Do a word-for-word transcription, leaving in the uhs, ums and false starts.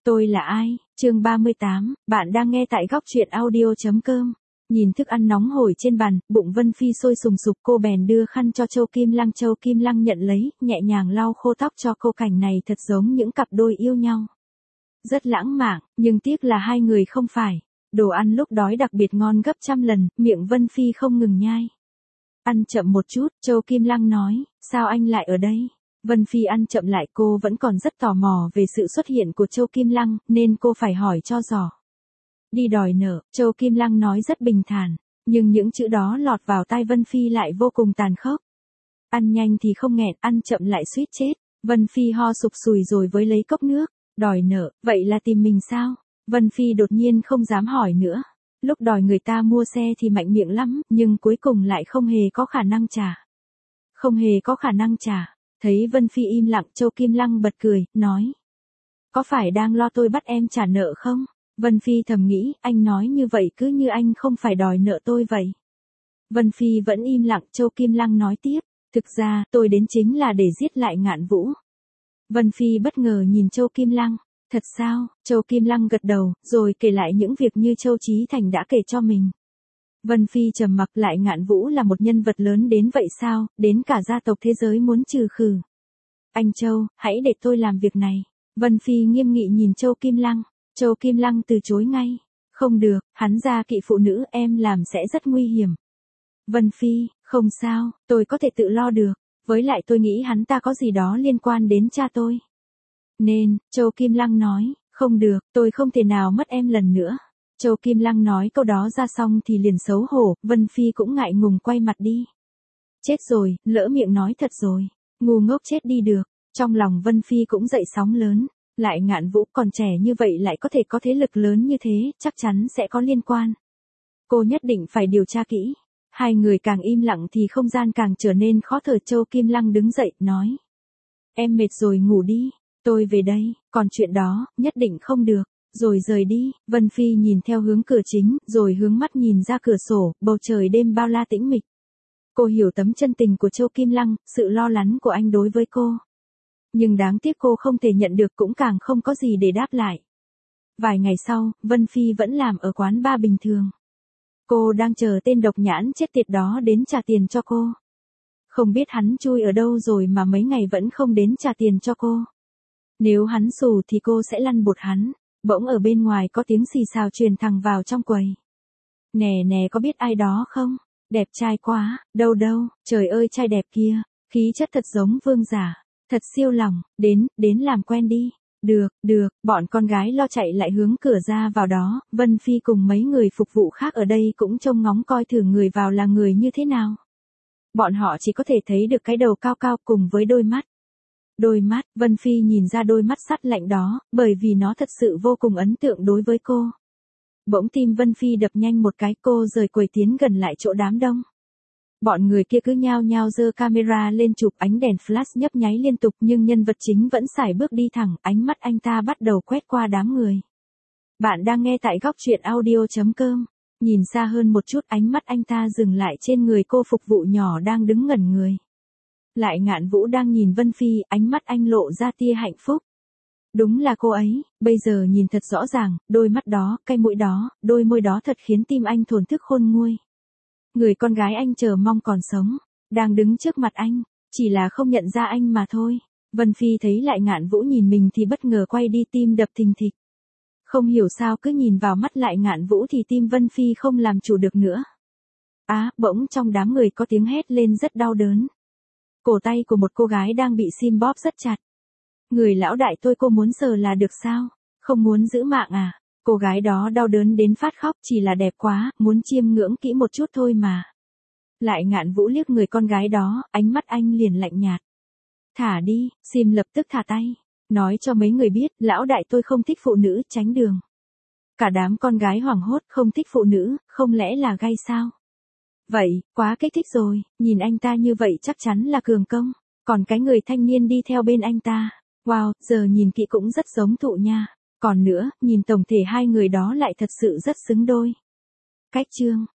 Tôi là ai? Chương ba mươi tám, bạn đang nghe tại góc truyện audio.com. Nhìn thức ăn nóng hổi trên bàn, bụng Vân Phi sôi sùng sục, cô bèn đưa khăn cho Châu Kim Lăng. Châu Kim Lăng nhận lấy, nhẹ nhàng lau khô tóc cho cô. Cảnh này thật giống những cặp đôi yêu nhau. Rất lãng mạn, nhưng tiếc là hai người không phải. Đồ ăn lúc đói đặc biệt ngon gấp trăm lần, miệng Vân Phi không ngừng nhai. Ăn chậm một chút, Châu Kim Lăng nói, sao anh lại ở đây? Vân Phi ăn chậm lại, cô vẫn còn rất tò mò về sự xuất hiện của Châu Kim Lăng, nên cô phải hỏi cho rõ. Đi đòi nợ, Châu Kim Lăng nói rất bình thản, nhưng những chữ đó lọt vào tai Vân Phi lại vô cùng tàn khốc. Ăn nhanh thì không nghẹn, ăn chậm lại suýt chết. Vân Phi ho sục sùi rồi với lấy cốc nước. Đòi nợ, vậy là tìm mình sao? Vân Phi đột nhiên không dám hỏi nữa. Lúc đòi người ta mua xe thì mạnh miệng lắm, nhưng cuối cùng lại không hề có khả năng trả. Không hề có khả năng trả. Thấy Vân Phi im lặng, Châu Kim Lăng bật cười, nói. Có phải đang lo tôi bắt em trả nợ không? Vân Phi thầm nghĩ, anh nói như vậy cứ như anh không phải đòi nợ tôi vậy. Vân Phi vẫn im lặng, Châu Kim Lăng nói tiếp. Thực ra, tôi đến chính là để giết lại Ngạn Vũ. Vân Phi bất ngờ nhìn Châu Kim Lăng. Thật sao? Châu Kim Lăng gật đầu, rồi kể lại những việc như Châu Chí Thành đã kể cho mình. Vân Phi trầm mặc. Lại Ngạn Vũ là một nhân vật lớn đến vậy sao, đến cả gia tộc thế giới muốn trừ khử. Anh Châu, hãy để tôi làm việc này. Vân Phi nghiêm nghị nhìn Châu Kim Lăng. Châu Kim Lăng từ chối ngay. Không được, hắn gia kỵ phụ nữ, em làm sẽ rất nguy hiểm. Vân Phi, không sao, tôi có thể tự lo được. Với lại tôi nghĩ hắn ta có gì đó liên quan đến cha tôi. Nên, Châu Kim Lăng nói, không được, tôi không thể nào mất em lần nữa. Châu Kim Lăng nói câu đó ra xong thì liền xấu hổ, Vân Phi cũng ngại ngùng quay mặt đi. Chết rồi, lỡ miệng nói thật rồi. Ngu ngốc chết đi được. Trong lòng Vân Phi cũng dậy sóng lớn. Lại Ngạn Vũ còn trẻ như vậy lại có thể có thế lực lớn như thế, chắc chắn sẽ có liên quan. Cô nhất định phải điều tra kỹ. Hai người càng im lặng thì không gian càng trở nên khó thở. Châu Kim Lăng đứng dậy, nói. Em mệt rồi ngủ đi, tôi về đây, còn chuyện đó, nhất định không được. Rồi rời đi. Vân Phi nhìn theo hướng cửa chính, rồi hướng mắt nhìn ra cửa sổ, bầu trời đêm bao la tĩnh mịch. Cô hiểu tấm chân tình của Châu Kim Lăng, sự lo lắng của anh đối với cô. Nhưng đáng tiếc cô không thể nhận được, cũng càng không có gì để đáp lại. Vài ngày sau, Vân Phi vẫn làm ở quán bar bình thường. Cô đang chờ tên độc nhãn chết tiệt đó đến trả tiền cho cô. Không biết hắn chui ở đâu rồi mà mấy ngày vẫn không đến trả tiền cho cô. Nếu hắn xù thì cô sẽ lăn bột hắn. Bỗng ở bên ngoài có tiếng xì xào truyền thẳng vào trong quầy. Nè nè, có biết ai đó không? Đẹp trai quá, đâu đâu, trời ơi trai đẹp kia, khí chất thật giống vương giả, thật siêu lòng, đến, đến làm quen đi. Được, được, bọn con gái lo chạy lại hướng cửa ra vào đó, Vân Phi cùng mấy người phục vụ khác ở đây cũng trông ngóng coi thử người vào là người như thế nào. Bọn họ chỉ có thể thấy được cái đầu cao cao cùng với đôi mắt. Đôi mắt, Vân Phi nhìn ra đôi mắt sắt lạnh đó, bởi vì nó thật sự vô cùng ấn tượng đối với cô. Bỗng tim Vân Phi đập nhanh một cái, cô rời quầy tiến gần lại chỗ đám đông. Bọn người kia cứ nhao nhao giơ camera lên chụp, ánh đèn flash nhấp nháy liên tục, nhưng nhân vật chính vẫn sải bước đi thẳng, ánh mắt anh ta bắt đầu quét qua đám người. Bạn đang nghe tại góc truyện audio.com. Nhìn xa hơn một chút, ánh mắt anh ta dừng lại trên người cô phục vụ nhỏ đang đứng ngẩn người. Lại Ngạn Vũ đang nhìn Vân Phi, ánh mắt anh lộ ra tia hạnh phúc. Đúng là cô ấy, bây giờ nhìn thật rõ ràng, đôi mắt đó, cái mũi đó, đôi môi đó thật khiến tim anh thổn thức khôn nguôi. Người con gái anh chờ mong còn sống, đang đứng trước mặt anh, chỉ là không nhận ra anh mà thôi. Vân Phi thấy Lại Ngạn Vũ nhìn mình thì bất ngờ quay đi, tim đập thình thịch. Không hiểu sao cứ nhìn vào mắt Lại Ngạn Vũ thì tim Vân Phi không làm chủ được nữa. Á, à, bỗng trong đám người có tiếng hét lên rất đau đớn. Cổ tay của một cô gái đang bị sim bóp rất chặt. Người lão đại tôi, cô muốn sờ là được sao? Không muốn giữ mạng à? Cô gái đó đau đớn đến phát khóc, chỉ là đẹp quá, muốn chiêm ngưỡng kỹ một chút thôi mà. Lại Ngạn Vũ liếc người con gái đó, ánh mắt anh liền lạnh nhạt. Thả đi, sim lập tức thả tay. Nói cho mấy người biết, lão đại tôi không thích phụ nữ, tránh đường. Cả đám con gái hoảng hốt, không thích phụ nữ, không lẽ là gay sao? Vậy, quá kích thích rồi, nhìn anh ta như vậy chắc chắn là cường công. Còn cái người thanh niên đi theo bên anh ta, wow, giờ nhìn kỹ cũng rất giống Thụ nha. Còn nữa, nhìn tổng thể hai người đó lại thật sự rất xứng đôi. Cách chương,